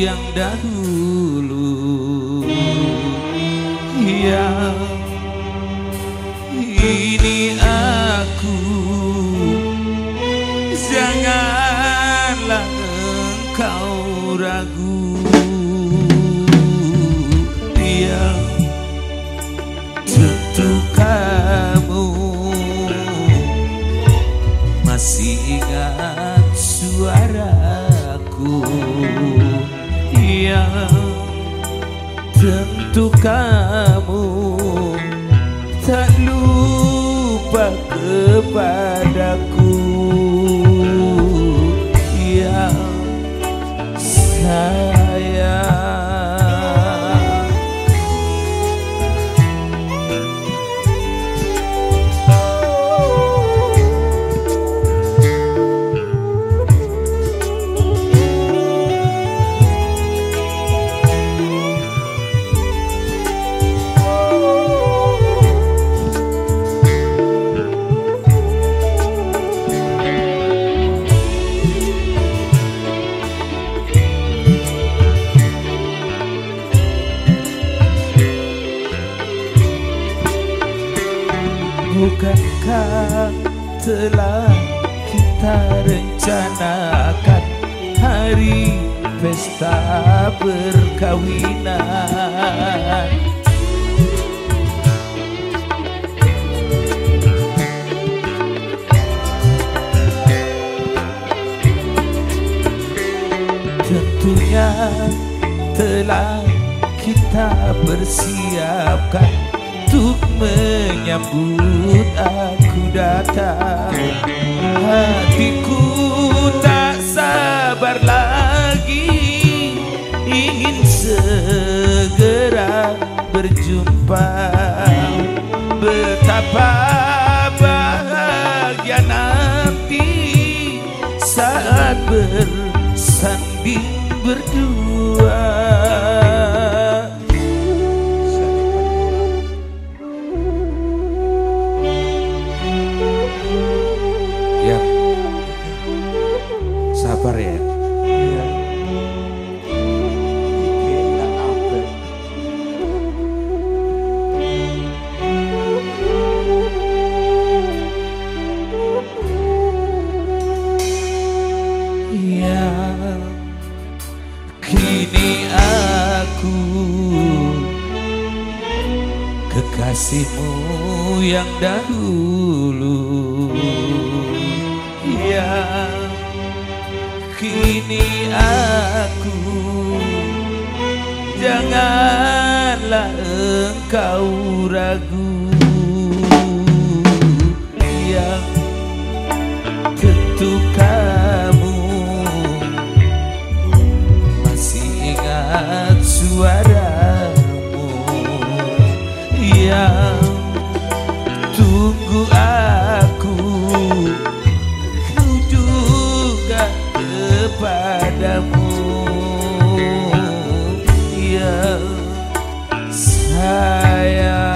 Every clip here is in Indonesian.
yang dahulu, yang ini aku. Janganlah engkau ragu, yang tentu kamu masih ingat suaraku, yang tentu kamu tak lupa kepadaku, yang sayang. Bukankah telah kita rencanakan hari pesta perkawinan? Tentunya telah kita persiapkan untuk menyambut aku datang. Hatiku tak sabar lagi, ingin segera berjumpa. Betapa bahagia nanti saat bersanding berdua. Sabar ya. Iya. Ya, kini aku kekasihmu yang dahulu, ya. Kini aku, janganlah engkau ragu, yang tentu kamu masih ingat suaramu, yang tunggu aku padamu, yang sayang.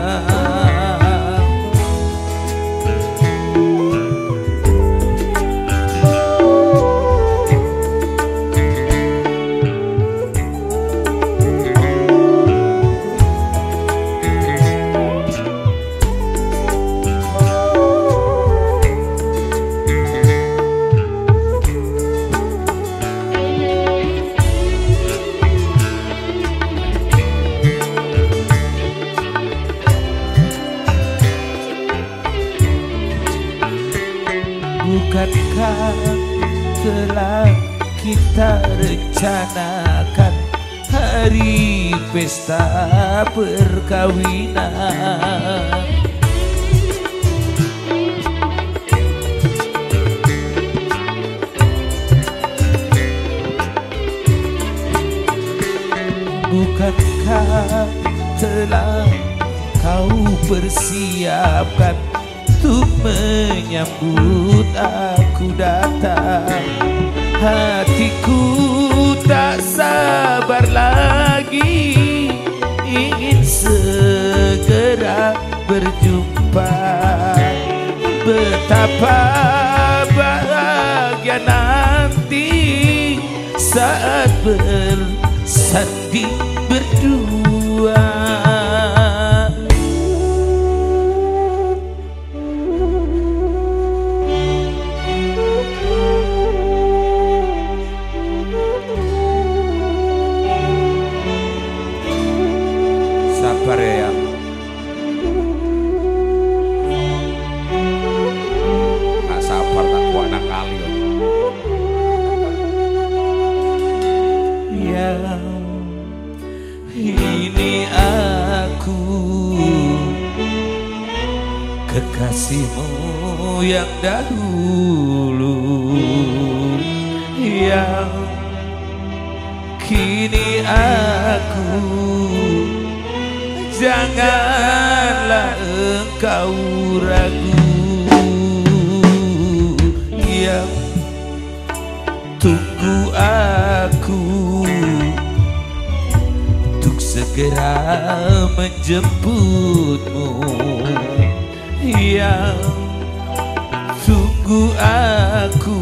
Bukankah telah kita rencanakan hari pesta perkawinan? Bukankah telah kau persiapkan untuk menyambut aku datang? Hatiku tak sabar lagi, ingin segera berjumpa. Betapa bahagia nanti saat bersanding berdua. Sabar ya, nggak sabar tak kuat nak kali ya. Ini aku kekasihmu yang dahulu, yang kini aku. Janganlah engkau ragu, yang tunggu aku untuk segera menjemputmu, yang tunggu aku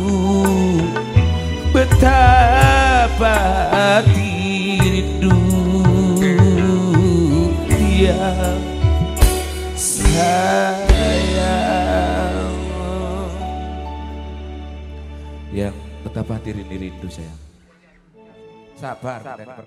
betapa hati rindu, yang sayang, yang betapa hati rindu sayang. Sabar.